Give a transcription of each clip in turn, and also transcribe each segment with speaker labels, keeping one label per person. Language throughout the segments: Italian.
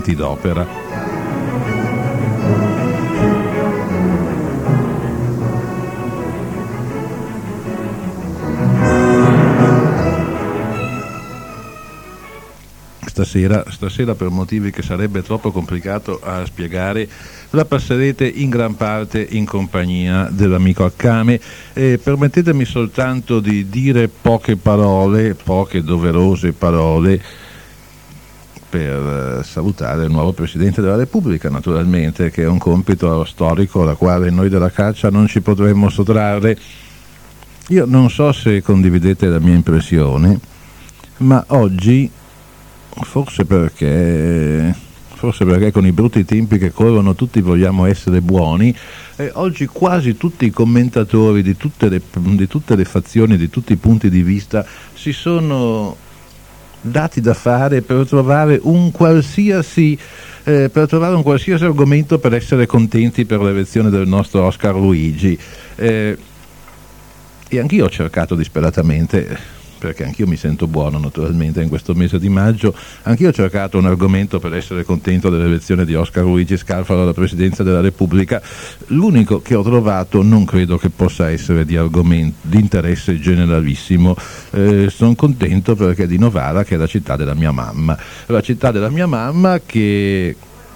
Speaker 1: d'opera. Stasera per motivi che sarebbe troppo complicato a spiegare la passerete in gran parte in compagnia dell'amico Accame. Permettetemi soltanto di dire poche parole, poche doverose parole, per salutare il nuovo Presidente della Repubblica, naturalmente, che è un compito storico al quale noi della Caccia non ci potremmo sottrarre. Io non so se condividete la mia impressione, ma oggi, forse perché con i brutti tempi che corrono tutti vogliamo essere buoni, oggi quasi tutti i commentatori di tutte le fazioni, di tutti i punti di vista, si sono dati da fare per trovare un qualsiasi argomento per essere contenti per l'elezione del nostro Oscar Luigi. E anch'io ho cercato disperatamente, perché anch'io mi sento buono naturalmente in questo mese di maggio, anch'io ho cercato un argomento per essere contento dell'elezione di Oscar Luigi Scalfaro alla Presidenza della Repubblica. L'unico che ho trovato non credo che possa essere di interesse generalissimo. Sono contento perché è di Novara, che è la città della mia mamma che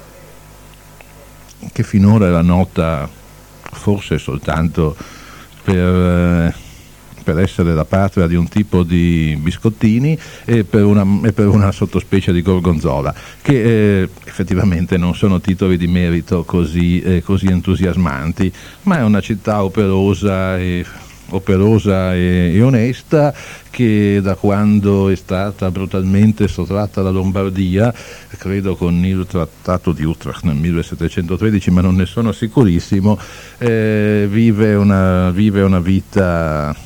Speaker 1: finora era nota forse soltanto per essere la patria di un tipo di biscottini e per una sottospecie di gorgonzola, che effettivamente non sono titoli di merito così entusiasmanti, ma è una città operosa e onesta, che da quando è stata brutalmente sottratta alla Lombardia, credo con il trattato di Utrecht nel 1713, ma non ne sono sicurissimo, vive una vita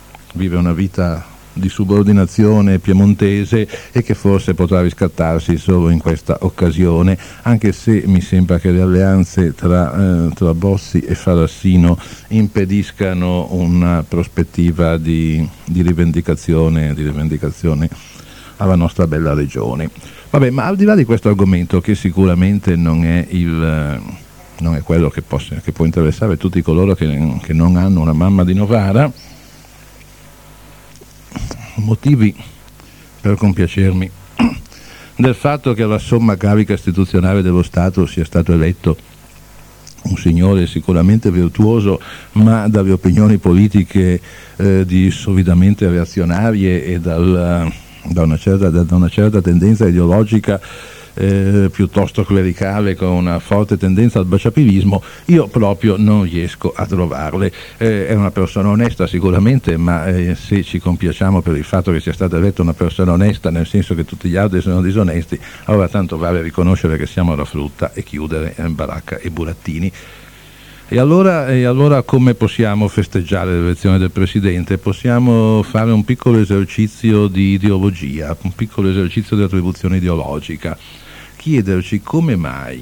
Speaker 1: di subordinazione piemontese, e che forse potrà riscattarsi solo in questa occasione, anche se mi sembra che le alleanze tra Bossi e Farassino impediscano una prospettiva di rivendicazione alla nostra bella regione. Vabbè, ma al di là di questo argomento, che sicuramente non è quello che può interessare tutti coloro che non hanno una mamma di Novara, motivi per compiacermi del fatto che alla somma carica istituzionale dello Stato sia stato eletto un signore sicuramente virtuoso, ma dalle opinioni politiche solidamente reazionarie e da una certa tendenza ideologica piuttosto clericale, con una forte tendenza al baciapilismo, io proprio non riesco a trovarle. È una persona onesta sicuramente, ma se ci compiacciamo per il fatto che sia stata eletta una persona onesta, nel senso che tutti gli altri sono disonesti, allora tanto vale riconoscere che siamo alla frutta e chiudere Baracca e burattini. E allora come possiamo festeggiare l'elezione del Presidente? Possiamo fare un piccolo esercizio di ideologia, un piccolo esercizio di attribuzione ideologica, chiederci come mai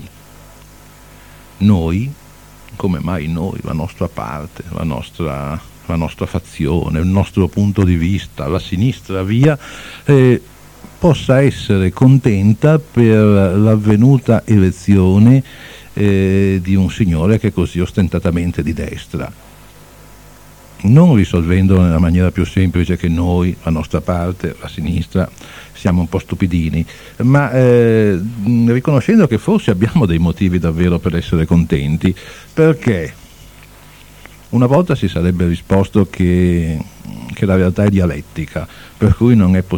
Speaker 1: noi, la nostra parte, la nostra fazione, il nostro punto di vista, la sinistra via, possa essere contenta per l'avvenuta elezione di un signore che è così ostentatamente di destra, non risolvendolo nella maniera più semplice che noi, la nostra parte, la sinistra, siamo un po' stupidini, ma riconoscendo che forse abbiamo dei motivi davvero per essere contenti, perché una volta si sarebbe risposto che la realtà è dialettica, per cui non è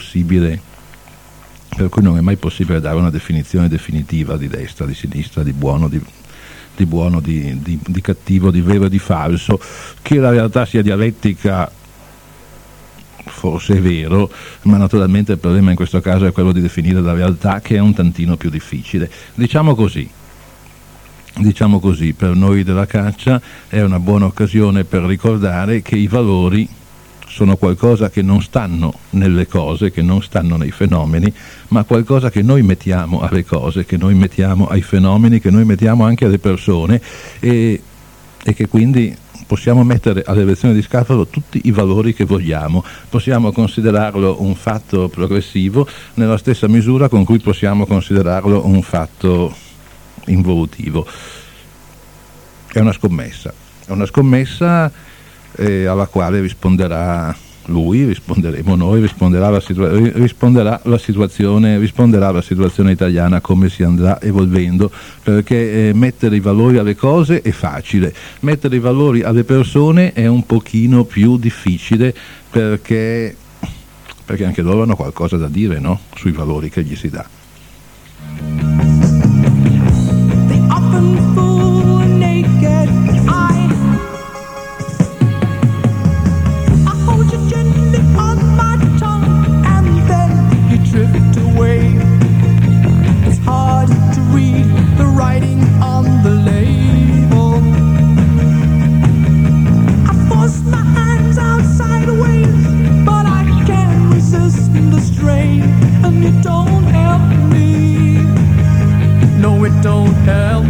Speaker 1: mai possibile dare una definizione definitiva di destra, di sinistra, di buono, di cattivo, di vero e di falso. Che la realtà sia dialettica forse è vero, ma naturalmente il problema in questo caso è quello di definire la realtà, che è un tantino più difficile. Diciamo così, per noi della Caccia è una buona occasione per ricordare che i valori sono qualcosa che non stanno nelle cose, che non stanno nei fenomeni, ma qualcosa che noi mettiamo alle cose, che noi mettiamo ai fenomeni, che noi mettiamo anche alle persone, e che quindi possiamo mettere all'elezione di Scalfaro tutti i valori che vogliamo, possiamo considerarlo un fatto progressivo nella stessa misura con cui possiamo considerarlo un fatto involutivo. È una scommessa alla quale risponderà lui, risponderemo noi, risponderà la situazione italiana come si andrà evolvendo, perché mettere i valori alle cose è facile, mettere i valori alle persone è un pochino più difficile, perché anche loro hanno qualcosa da dire, no? Sui valori che gli si dà.
Speaker 2: Don't help